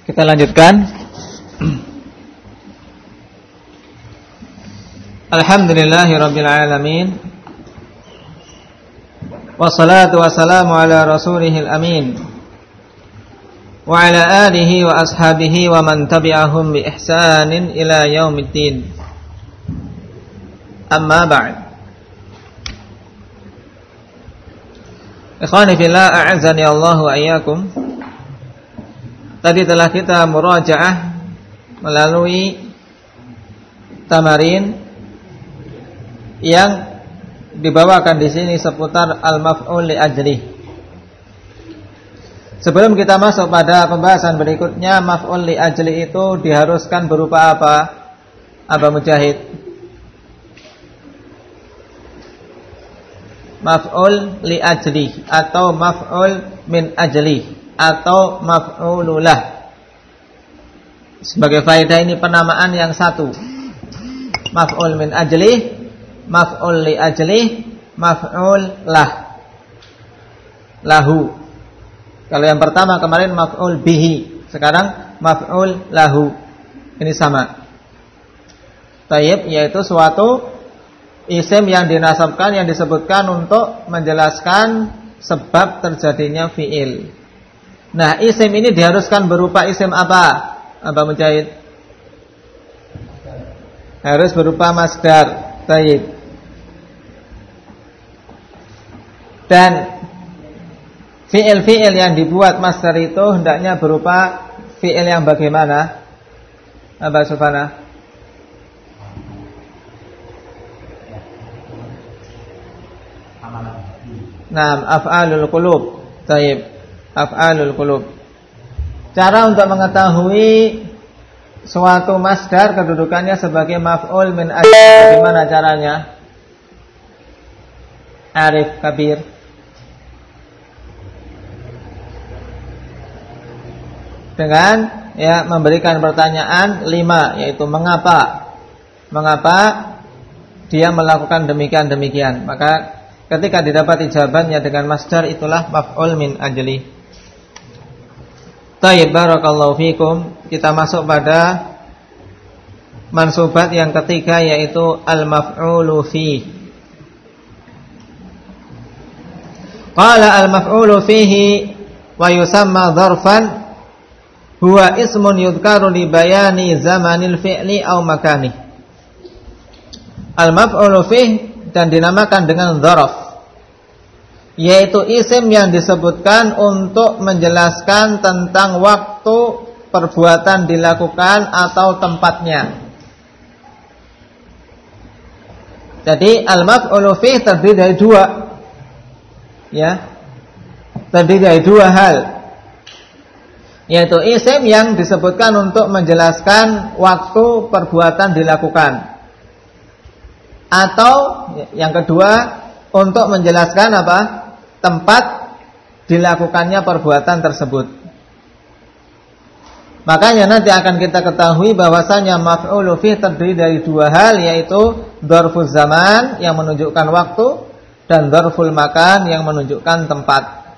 Kita lanjutkan. Alhamdulillahirabbil alamin. Wassalatu wassalamu ala rasulihil amin. Wa ala alihi wa ashabihi wa man tabi'ahum bi ihsanin ila yaumiddin. Amma ba'd. Ikhwani fillah, a'azzani Allah wa iyyakum. Tadi telah kita murajaah melalui tamarin yang dibawakan di sini seputar al-maf'ul li ajli. Sebelum kita masuk pada pembahasan berikutnya, maf'ul li ajli itu diharuskan berupa apa? Aba Mujahid. Maf'ul li ajli atau maf'ul min ajli atau maf'ululah. Sebagai faedah ini penamaan yang satu. Maf'ul min ajli, maf'ul li ajli, maf'ul lah, lahu. Kalau yang pertama kemarin maf'ul bihi, sekarang maf'ul lahu. Ini sama. Tayyib, yaitu suatu isim yang dinasabkan, yang disebutkan untuk menjelaskan sebab terjadinya fi'il. Nah, isim ini diharuskan berupa isim apa? Aba Mujahid? Harus berupa masdar. Tayyib. Dan fi'il-fi'il yang dibuat masdar itu hendaknya berupa fi'il yang bagaimana? Aba Sufana? Naam, af'alul qulub. Tayyib. Af'alul qulub. Cara untuk mengetahui suatu masdar kedudukannya sebagai maf'ul min ajli, bagaimana caranya? Arif Kabir. Dengan memberikan pertanyaan 5, yaitu mengapa? Mengapa dia melakukan demikian? Maka ketika didapat jawabannya dengan masdar, itulah maf'ul min ajli. Tayyib, barakallahu fikum. Kita masuk pada mansubat yang ketiga, yaitu al-maf'ulu fi. Qala al-maf'ulu fihi wa yusamma dzarfan huwa ismun yudhkaru li bayani zamanil fi'li aw makani. Al-maf'ulu fihi dan dinamakan dengan dzarf, yaitu isim yang disebutkan untuk menjelaskan tentang waktu perbuatan dilakukan atau tempatnya. Jadi al-maf'ulu fihi terdiri dari dua, terdiri dari dua hal, yaitu isim yang disebutkan untuk menjelaskan waktu perbuatan dilakukan, atau yang kedua untuk menjelaskan apa? Tempat dilakukannya perbuatan tersebut. Makanya nanti akan kita ketahui bahwasanya maf'ulu fi terdiri dari dua hal, yaitu dzarful zaman yang menunjukkan waktu dan dzarful makan yang menunjukkan tempat.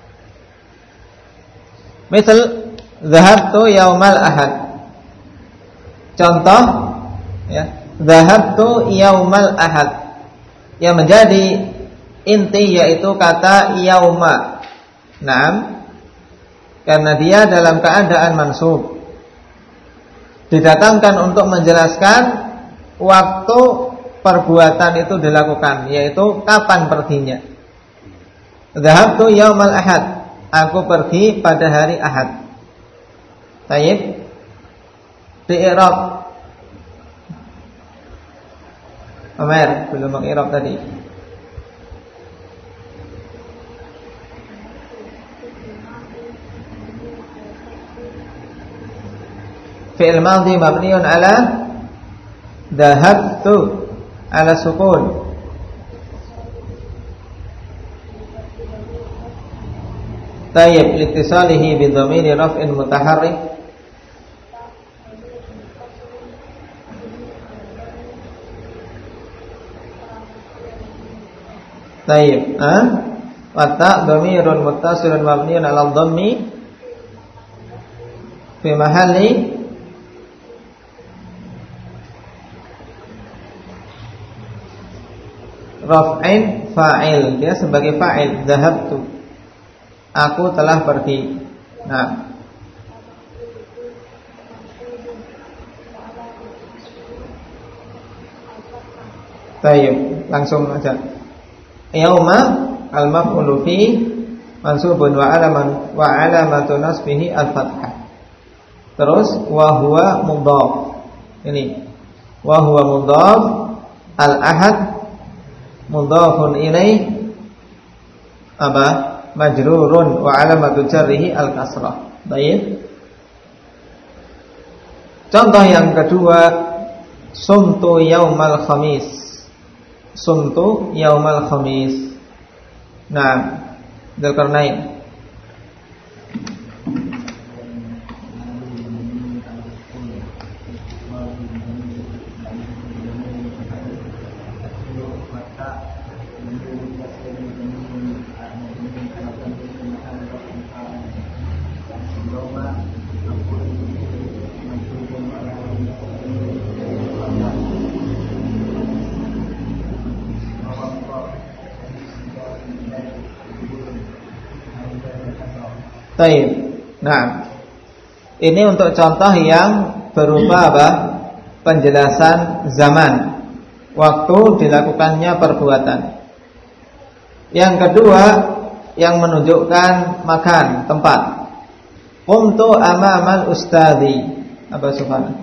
Misal dhahabtu yaumal ahad. Contoh, dhahabtu yaumal ahad, yang menjadi inti yaitu kata yauma. Naam, karena dia dalam keadaan mansub, didatangkan untuk menjelaskan waktu perbuatan itu dilakukan, yaitu kapan perginya. Dhahabtu yaumal ahad, aku pergi pada hari Ahad. Tayyib. Di i'rab. Umar belum meng'irab tadi. Fi'il madhi mabniun ala dhahabtu ala sukun. Tayyib, litisalihi bi dhamiri raf'in mutaharrik. Tayyib, wa ta dhamirun muttasilun mabniun ala dhammi fi mahalli raf'in fa'il, dia sebagai fa'il. Dhahabtu, aku telah pergi. Nah, baik, langsung aja. Yauma al-maf'ulu fi mansubun wa alamatu nasbihi al-fathah. Terus wa huwa mudhaf. Ini wa huwa mudhaf, al-ahad mudhafun ilaih apa? Majrurun wa alamatu jarrihi al-kasrah. Baik. Contoh yang kedua, sumtu yaumal khamis. Sumtu yaumal khamis. Nah, Dzulqarnain. Baik. Nah, ini untuk contoh yang berupa apa? Penjelasan zaman, waktu dilakukannya perbuatan. Yang kedua, yang menunjukkan makan, tempat. Qumtu amamal ustadzi. Apa subhanallah?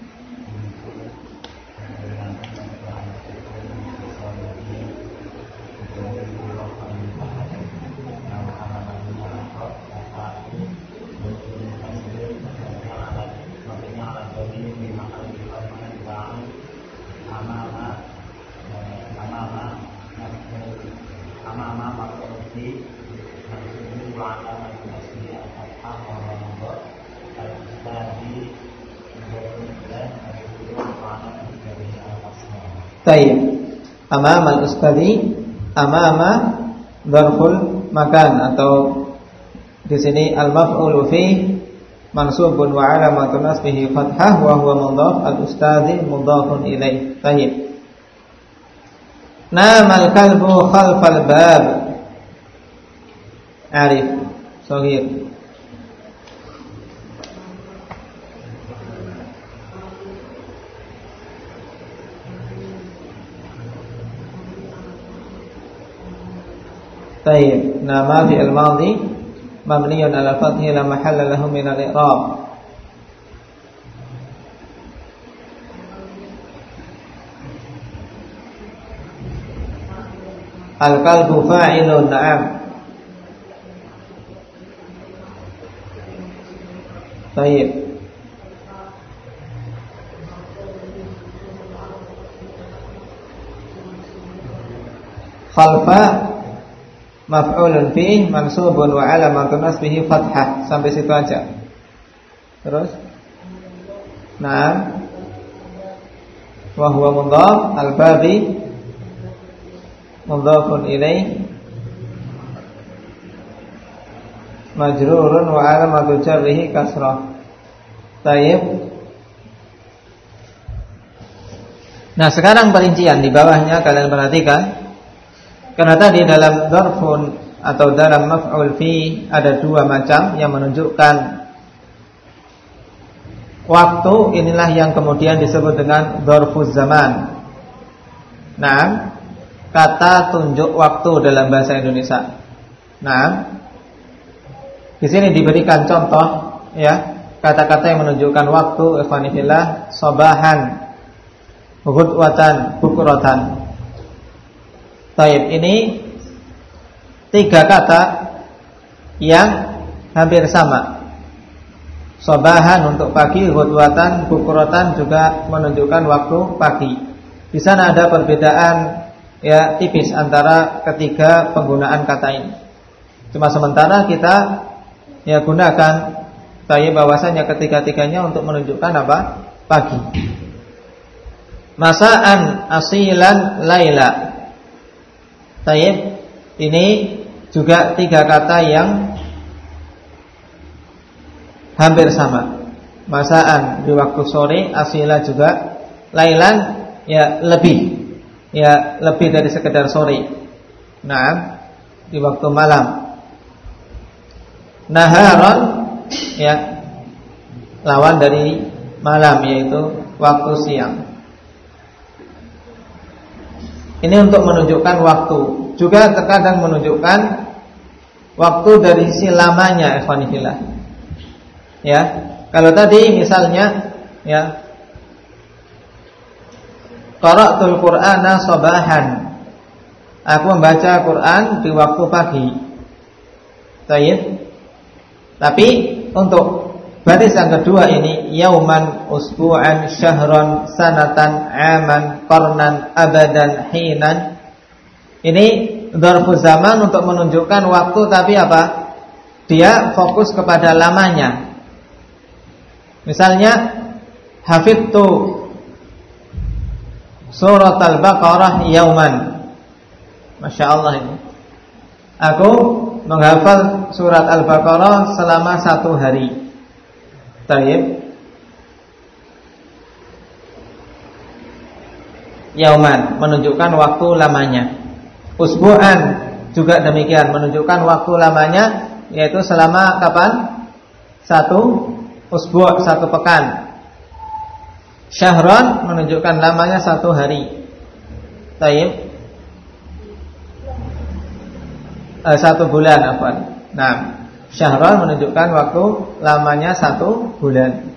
Tayyib. Amama al-ustadzi, amama dzarful makan, atau di sini al-maf'ulu fi mansubun wa alamatu nasbihi fathah wa huwa mudhaf, al-ustadzi mudhafun ilaih. Tayyib. Namal kalbu khalfal bab. Arif, shaghir. Tayyib. Nama fi'il madhi mabniyun 'ala fathi la mahalla lahu min al-i'rab. Al-qalbu fa'ilun, na'am. Tayyib. Khalfa maf'ulun fi mansubun wa alamatun nasbihi fathah. Sampai situ aja. Terus nah, wa huwa mudhaf, al-babi mudhafun ilaih, majrurun wa alamatu jarrihi kasrah. Tayyib. Nah, sekarang perincian di bawahnya kalian perhatikan. Karena tadi dalam dzarfun atau dalam maf'ul fi ada dua macam yang menunjukkan waktu, inilah yang kemudian disebut dengan dzarfuz zaman. Nah, kata tunjuk waktu dalam bahasa Indonesia. Nah, di sini diberikan contoh ya, kata-kata yang menunjukkan waktu, ikhwanillah, sabahan, ghudwatan, bukratan. Taib, ini tiga kata yang hampir sama. Sabahan untuk pagi, ghudwatan, bukratan juga menunjukkan waktu pagi. Di sana ada perbedaan ya tipis antara ketiga penggunaan kata ini. Cuma sementara kita ya gunakan taib bahwasanya ketiga-tiganya untuk menunjukkan apa? Pagi. Masaan, asilan, laila. Taib, ini juga tiga kata yang hampir sama. masaan di waktu sore, asila juga lailan ya lebih dari sekedar sore. Nah, di waktu malam. Naharon ya lawan dari malam, yaitu waktu siang. Ini untuk menunjukkan waktu. Juga terkadang menunjukkan waktu dari sisi lamanya, ikhwanillah. Ya, kalau tadi misalnya ya qara'tul Qur'ana sabahan. Aku membaca Quran di waktu pagi. Baik. Tapi untuk baris yang kedua ini yauman, usbu'an, syahran, sanatan, aman, qarnan, abadan, hinan. Ini dzarfu zaman untuk menunjukkan waktu, tapi apa? Dia fokus kepada lamanya. Misalnya hafidtu surat Al-Baqarah yauman. Masya Allah ini. Aku menghafal surat Al-Baqarah selama 1 hari. Baik. Yauman menunjukkan waktu lamanya. Usbu'an juga demikian, menunjukkan waktu lamanya, yaitu selama kapan? 1 usbu', 1 pekan. Syahran menunjukkan lamanya 1 hari. Baik. 1 bulan apa? Nah, syahran menunjukkan waktu lamanya 1 bulan.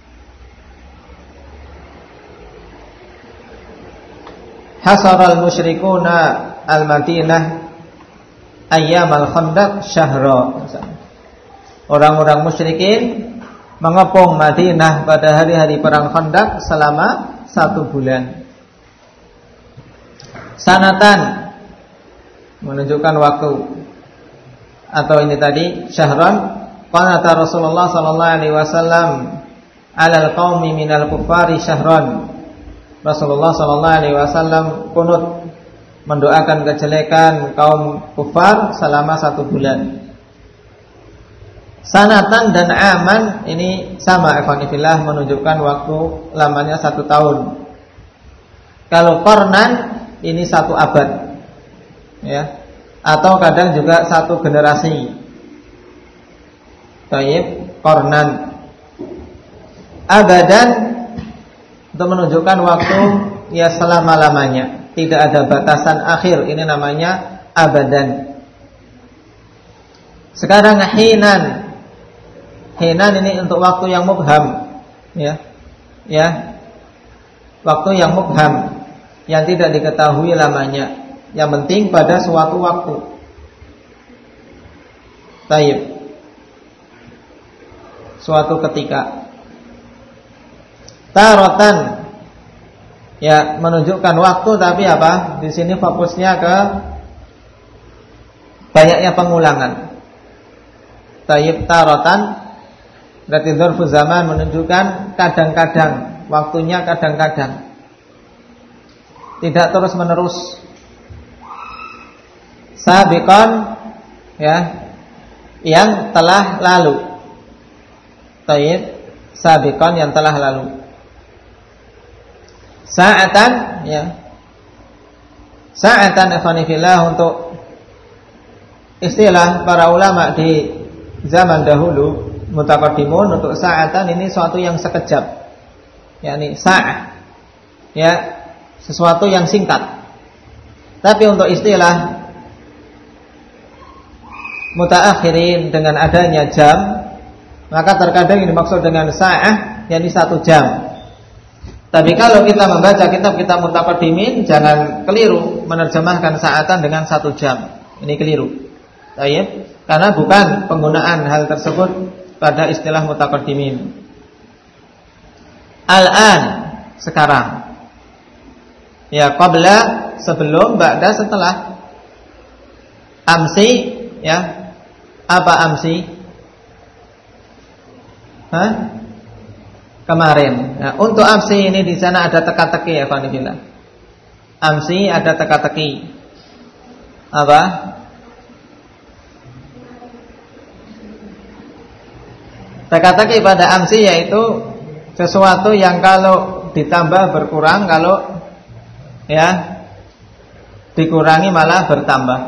Hasaral musyrikuna al-Madinah ayyamal khandaq syahra. Orang-orang musyrikin mengepung Madinah pada hari-hari perang Khandaq selama 1 bulan. Sanatan menunjukkan waktu, atau ini tadi syahran. Qanata Rasulullah sallallahu alaihi wasallam 'alal qaumi minal kuffari syahran. Rasulullah sallallahu alaihi wasallam kunut mendoakan kejelekan kaum kufar selama 1 bulan. Sanatan dan aman ini sama, ikhwanillah, menunjukkan waktu lamanya 1 tahun. Kalau qarnan ini 1 abad. Ya, atau kadang juga 1 generasi. Baik, qarnan. Abadan untuk menunjukkan waktu ya selama-lamanya, tidak ada batasan akhir. Ini namanya abadan. Sekarang hinan. Hinan ini untuk waktu yang mubham, ya. Ya. Waktu yang mubham, yang tidak diketahui lamanya. Yang penting pada suatu waktu. Baik. Suatu ketika. Taratan ya menunjukkan waktu, tapi apa? Di sini fokusnya ke banyaknya pengulangan. Tayyib taratan berarti dzarfu zaman menunjukkan kadang-kadang, waktunya kadang-kadang. Tidak terus-menerus. Sabiqan ya yang telah lalu. Tayyib sabiqan yang telah lalu. Sa'atan ya. Sa'atan ikhwanillah untuk istilah para ulama di zaman dahulu mutaqaddimun, untuk sa'atan ini suatu yang sekejap. yakni sa'ah. Ya, sesuatu yang singkat. Tapi untuk istilah mutaakhirin dengan adanya jam, maka terkadang ini dimaksud dengan sa'ah yakni 1 jam. Tapi kalau kita membaca kitab-kitab mutaqaddimin, jangan keliru menerjemahkan sa'atan dengan 1 jam. Ini keliru. Baik, karena bukan penggunaan hal tersebut pada istilah mutaqaddimin. Al-an sekarang. Ya, qabla sebelum, ba'da setelah. Amsi ya. Apa amsi? Hah? Kemarin. Nah, untuk amsi ini di sana ada teka-teki ya, Fanifillah. Amsi ada teka-teki. Apa? Teka-teki pada amsi yaitu sesuatu yang kalau ditambah berkurang, kalau ya dikurangi malah bertambah.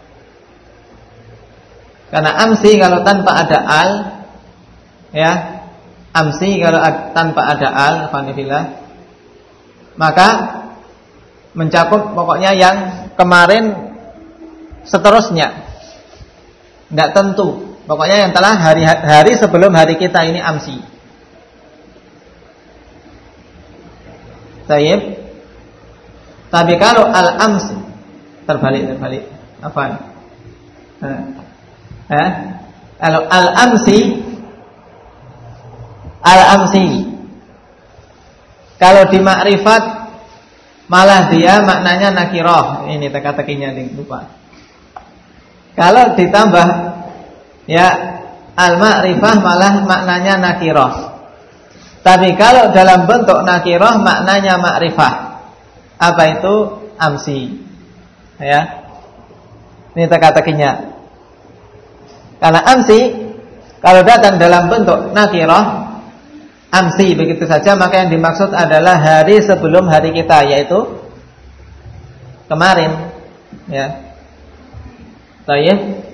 Karena amsi kalau tanpa ada al, ya, amsi kalau tanpa ada al, alhamdulillah, maka mencakup pokoknya yang kemarin seterusnya, nggak tentu. Pokoknya yang telah hari sebelum hari kita ini amsi. Tayyib. Tapi kalau al-amsi terbalik. Apaan? Kalau al-amsi kalau di makrifat malah dia maknanya nakirah. Ini teka-tekinya lupa. Kalau ditambah ya al-ma'rifah malah maknanya nakirah. Tapi kalau dalam bentuk nakirah maknanya ma'rifah. Apa itu? Amsi. Ya. Ini teka-tekinya. Karena amsi kalau datang dalam bentuk nakirah, amsi begitu saja, maka yang dimaksud adalah hari sebelum hari kita, yaitu kemarin. Ya. Baik.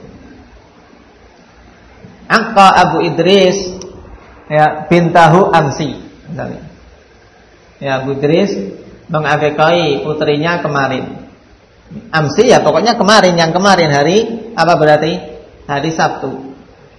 Aqqa Abu Idris ya bintahu amsi misalnya. Ya, Abu Idris mengakikahi putrinya kemarin. Amsi ya pokoknya kemarin, yang kemarin hari apa berarti? Hari Sabtu.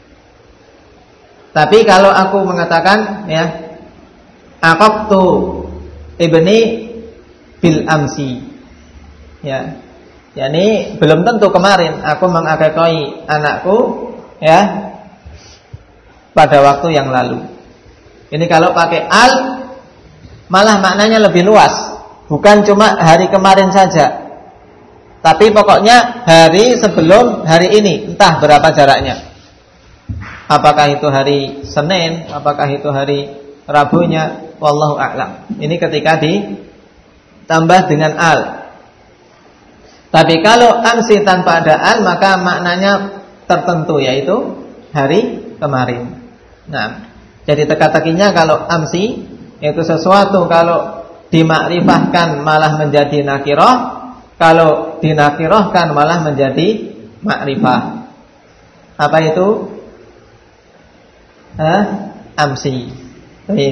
Tapi kalau aku mengatakan ya aqaqtu ibni bil amsi. Ya. Yani belum tentu kemarin aku mengakikahi anakku ya pada waktu yang lalu. Ini kalau pakai al malah maknanya lebih luas. Bukan cuma hari kemarin saja, tapi pokoknya hari sebelum hari ini, entah berapa jaraknya. Apakah itu hari Senin, apakah itu hari Rabunya, wallahu a'lam. Ini ketika ditambah dengan al. Tapi kalau amsi tanpa ada al, maka maknanya tertentu, yaitu hari kemarin. Nah, jadi teka-tekinya kalau amsi yaitu sesuatu kalau dimakrifahkan malah menjadi nakirah, kalau dinakirahkan malah menjadi makrifah. Apa itu? Amsi. Baik.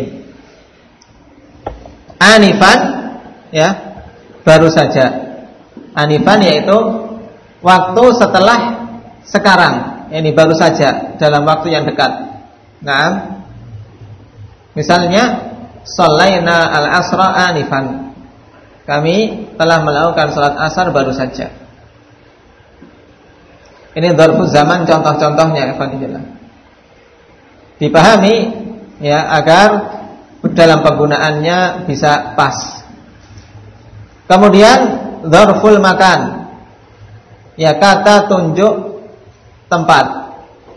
Anifan ya, baru saja. Anifan yaitu waktu setelah sekarang. Ini baru saja dalam waktu yang dekat. Nah, misalnya shallaina al-asra anifan. Kami telah melakukan salat asar baru saja. Ini dzarfuz zaman, contoh-contohnya ikhwanillah. Dipahami ya agar dalam penggunaannya bisa pas. Kemudian dzarful makan. Ya kata tunjuk tempat.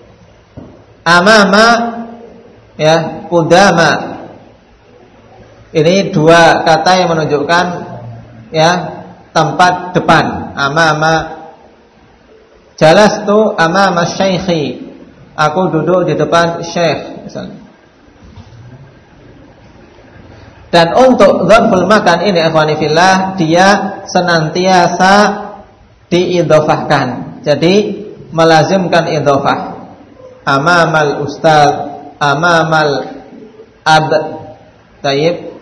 Amama ya qudama. Ini dua kata yang menunjukkan ya tempat depan. Amama, jalastu amama syaikhi. Aku duduk di depan syekh misalnya. Dan untuk dzarful makan ini ikhwani fillah, dia senantiasa diidhofahkan. Jadi melazimkan idhofah. Amamal ustaz, amamal ab. Tayyib.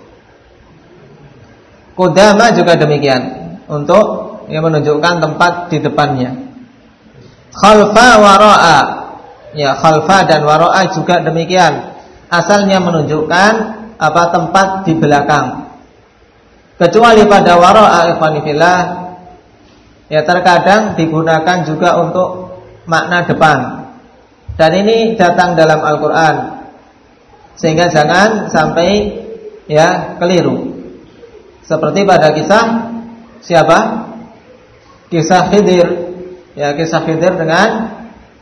Qudama juga demikian, untuk yang menunjukkan tempat di depannya. Khalfa wara'a. Ya, khalfa dan wara'a juga demikian. Asalnya menunjukkan apa tempat di belakang. Kecuali pada wara'a ikhwani fillah, ya terkadang digunakan juga untuk makna depan. Dan ini datang dalam Al-Qur'an. Sehingga jangan sampai ya keliru. Seperti pada kisah siapa? Kisah Khidir. Ya, kisah Khidir dengan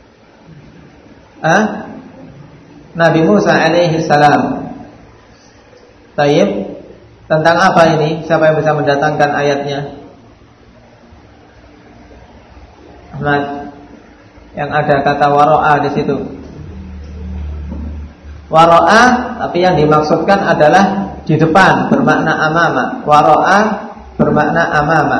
Nabi Musa alaihi salam. Tayyib. Tentang apa ini? Siapa yang bisa mendatangkan ayatnya? Ahmad. Yang ada kata wara'a di situ. Wara'a, tapi yang dimaksudkan adalah di depan, bermakna amama. Wara'a bermakna amama.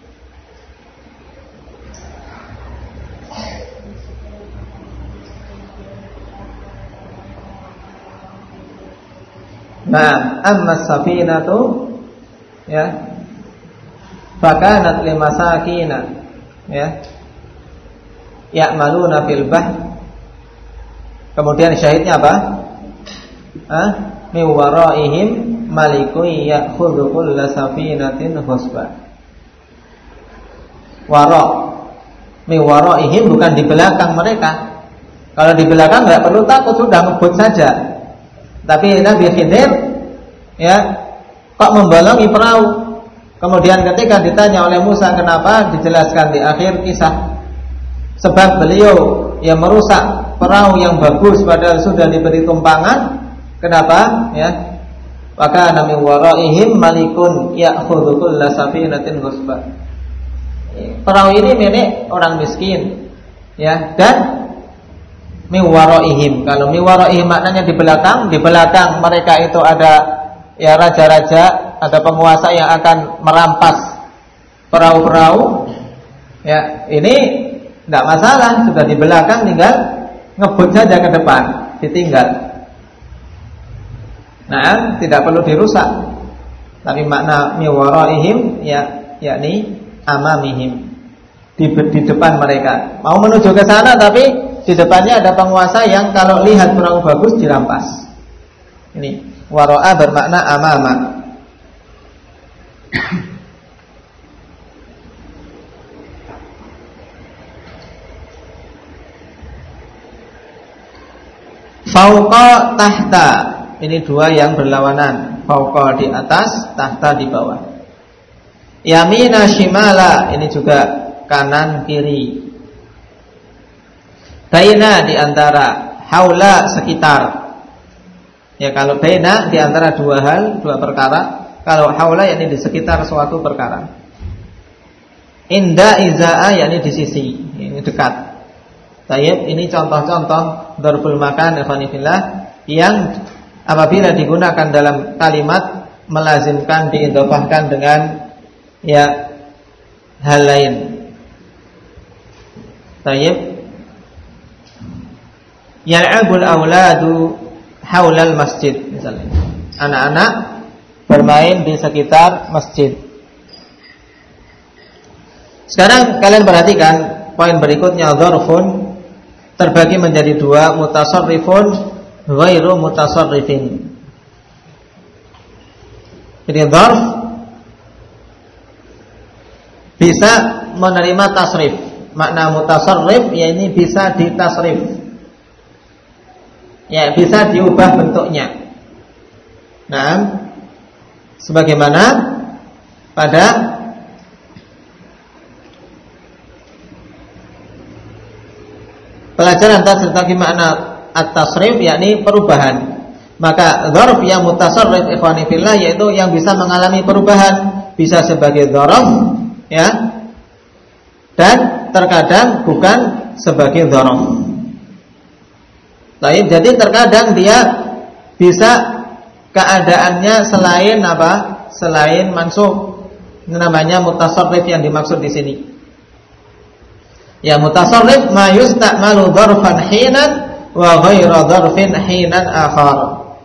Nah, amma safinatu ya fakanat limasakina ya ya'maluna fil bahr. Kemudian syahidnya apa? Min waraihim malikun ya'khudhu kulla safinatin husba. Wara, min waraihim bukan di belakang mereka. Kalau di belakang enggak perlu takut, sudah ngebut saja. Tapi Nabi Khidir ya kok membolongi perahu. Kemudian ketika ditanya oleh Musa kenapa, dijelaskan di akhir kisah, sebab beliau yang merusak perahu yang bagus padahal sudah diberi tumpangan. Kenapa? Ya. Maka nami waraihim malikun ya'khudhu kulla safinatin husba. Perahu ini milik orang miskin. Ya, dan miwaraihim. Kalau miwaraihim maknanya di belakang mereka itu ada ya raja-raja, ada penguasa yang akan merampas perahu-perahu. Ya, ini tidak masalah, sudah di belakang tinggal ngebut saja ke depan, ditinggal. Nah, tidak perlu dirusak. Tapi makna miwaraihim ya yakni amamihim, di depan mereka. Mau menuju ke sana tapi di depannya ada penguasa yang kalau lihat perahu bagus dirampas. Ini wara'a bermakna amama. Fauqa tahta. Ini dua yang berlawanan. Fauqa di atas, tahta di bawah. Yamina shimala, ini juga kanan kiri. Baina di antara, haula sekitar. Ya, kalau baina di antara dua hal, dua perkara. Kalau haula yakni di sekitar suatu perkara. Inda izaa yakni di sisi, ini dekat. Tayyib, ini contoh-contoh dzarful makan ikhwanillah yang apabila digunakan dalam kalimat melazimkan diidhofahkan dengan ya hal lain. Tayyib, yal'abul auladu haulal masjid, misalnya anak-anak bermain di sekitar masjid. Sekarang kalian perhatikan poin berikutnya, dzarfun terbagi menjadi dua, mutasarrifun ghairu mutasarrifin. Jadi dzarf bisa menerima tasrif. Makna mutasarrif yakni bisa ditasrif. Ya, bisa diubah bentuknya. Nah, sebagaimana pada pelajaran tentang makna at-tasrif yakni perubahan. Maka dzarf yang mutasarrif ikhwani fillah yaitu yang bisa mengalami perubahan, bisa sebagai dzarf ya. Dan terkadang bukan sebagai dzarf. Baik, jadi terkadang dia bisa keadaannya selain apa? Selain mansub. Ini namanya mutasarrif yang dimaksud di sini. Ya, mutasarrif ma yusta'malu dzarfan hinan wa ghairu dzarfin hinan akhar.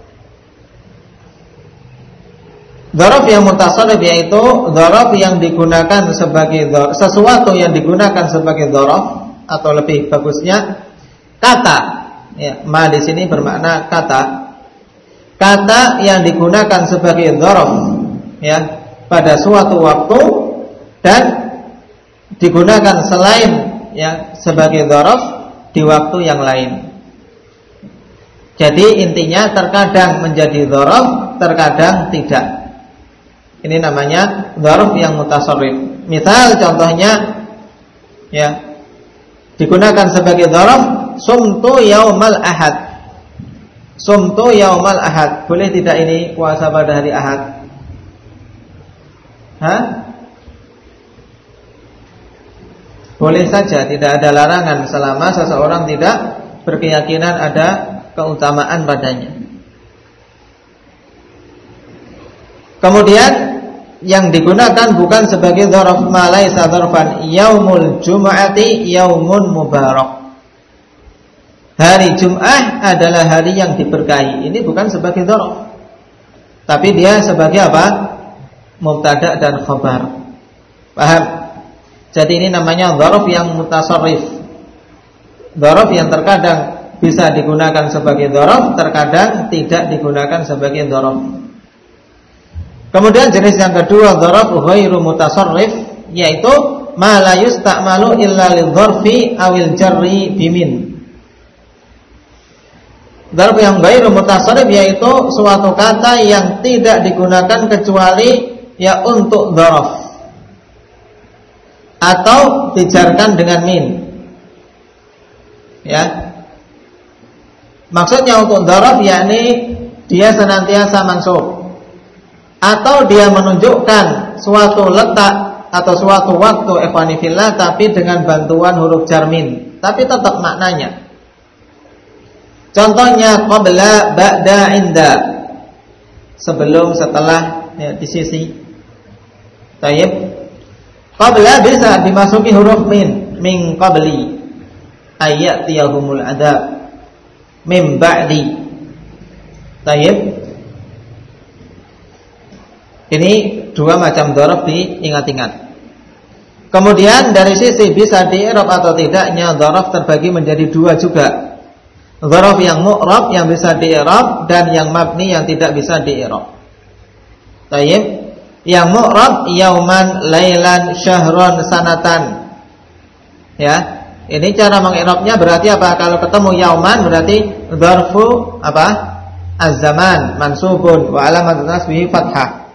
Dzarf yang mutasarrif yaitu dzarf yang digunakan sebagai sesuatu yang digunakan sebagai dzarf, atau lebih bagusnya kata. Ya, ma di sini bermakna kata. Kata yang digunakan sebagai dzarf ya pada suatu waktu dan digunakan selain ya sebagai dzarf di waktu yang lain. Jadi intinya terkadang menjadi dzarf, terkadang tidak. Ini namanya dzarf yang mutasarrif. Misal contohnya ya digunakan sebagai dzarf, sumtu yaumal ahad. Sumtu yaumal ahad. Boleh tidak ini puasa pada hari Ahad? Boleh saja, tidak ada larangan selama seseorang tidak berkeyakinan ada keutamaan padanya. Kemudian yang digunakan bukan sebagai dzaraf ma laisa dzarfan, yaumul jumu'ati yaumun mubarak. Hari Jum'ah adalah hari yang diberkahi. Ini bukan sebagai dzaraf, tapi dia sebagai apa? Mubtada dan khabar. Paham? Jadi ini namanya dzaraf yang mutasarrif. Dzaraf yang terkadang bisa digunakan sebagai dzaraf, terkadang tidak digunakan sebagai dzaraf. Kemudian jenis yang kedua dzaraf ghairu mutasarrif, yaitu ma la yusta'malu illa lidz-dzarfi awil jarri bimin. Dzaraf yang ghairu mutasarrif yaitu suatu kata yang tidak digunakan kecuali ya untuk dzaraf atau dijarkan dengan min. Ya. Maksudnya untuk dzaraf yakni dia senantiasa mansub, atau dia menunjukkan suatu letak atau suatu waktu ikhwani fillah tapi dengan bantuan huruf jar min, tapi tetap maknanya. Contohnya qabla, ba'da, inda. Sebelum, setelah, ya, di sisi. Tayyib. Qabla bisa dimasuki huruf min qabli ayyatiyahumul adab, min ba'di. Tayyib. Ini dua macam dzaraf diingat-ingat. Kemudian dari sisi bisa di-i'rab atau tidaknya, dzaraf terbagi menjadi dua juga. Dzaraf yang mu'rab yang bisa di-i'rab dan yang mabni yang tidak bisa di-i'rab. Tayyib. Yang mu'rab yauman, lailan, syahron, sanatan. Ya. Ini cara meng-i'rabnya berarti apa? Kalau ketemu yauman berarti dzarfu apa? Az-zaman mansubun wa alamat nasbihi fathah.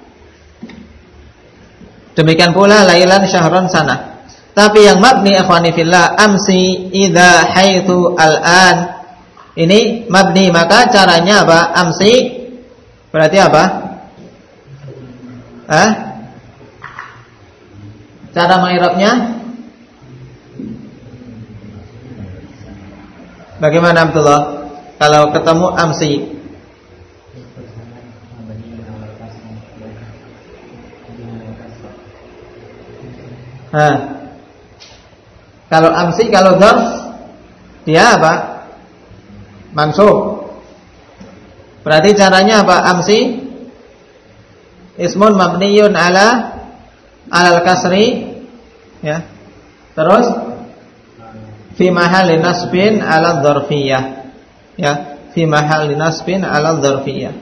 Demikian pula lailan, syahron, sana. Tapi yang mabni ikhwani fillah, amsi, idza, haitsu, al-an. Ini mabni, maka caranya apa? Amsi berarti apa? Cara mengirabnya bagaimana Abdullah? Kalau ketemu amsi, kalau amsi, kalau dzarf dia apa? Mansub. Berarti caranya apa? Amsi ismun mabniyun ala al-kasri, ya. Terus fi mahalli nasbin ala dzarfiyah, ya, fi mahalli nasbin ala dzarfiyah.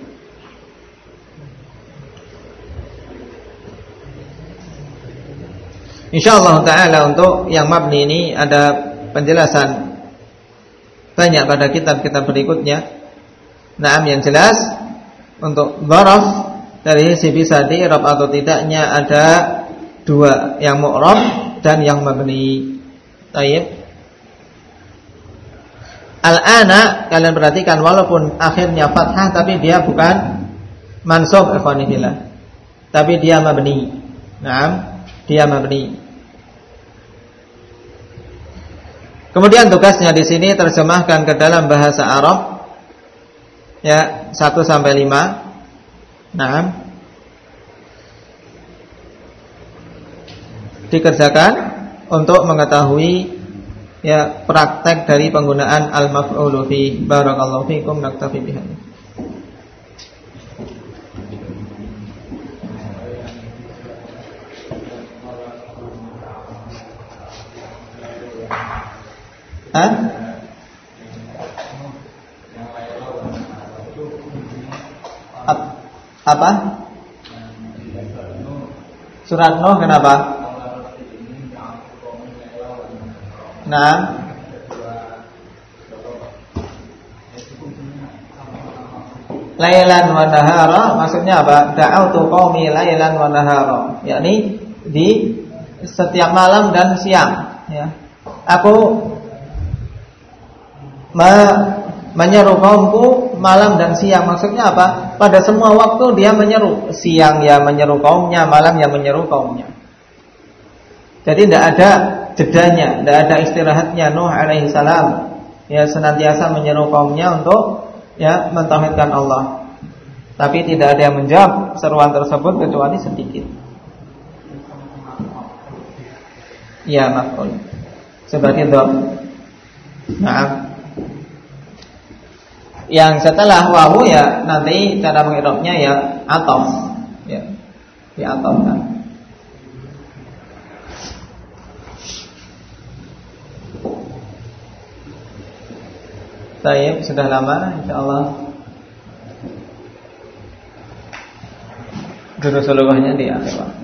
Insyaallah taala untuk yang mabni ini ada penjelasan banyak pada kitab-kitab berikutnya. Naam, yang jelas untuk dzaraf dari sisi bisa di-i'rab atau tidaknya ada dua, yang mu'rab dan yang mabni. Baik. Al-ana kalian perhatikan walaupun akhirnya fathah tapi dia bukan mansub ikhwani fillah, tapi dia mabni. Naam, dia mabni. Kemudian tugasnya di sini terjemahkan ke dalam bahasa Arab, ya, 1 sampai 5. Naam. Dikerjakan untuk mengetahui ya praktek dari penggunaan al-maf'ulu fi. Barakallahu fikum, naktafi bihadza. Apa? Surat Nuh kenapa? Nah, lailan wa nahara maksudnya apa? Da'autu qaumi lailan wa nahara, yakni di setiap malam dan siang, ya. Aku menyeru kaumku malam dan siang. Maksudnya apa? Pada semua waktu dia menyeru. Siang ya menyeru kaumnya, malam ya menyeru kaumnya. Jadi tidak ada jedanya, tidak ada istirahatnya. Nuh alaihi salam ya senantiasa menyeru kaumnya untuk ya mentauhidkan Allah. Tapi tidak ada yang menjawab seruan tersebut kecuali sedikit. Ya, maf'ul sebagai dhamir. Nah, yang setelah wawu ya nanti cara mengirabnya ya ataf, ya diatafkan. Baik, sudah lama insyaallah. Durus seluruhnya di akhir waktu.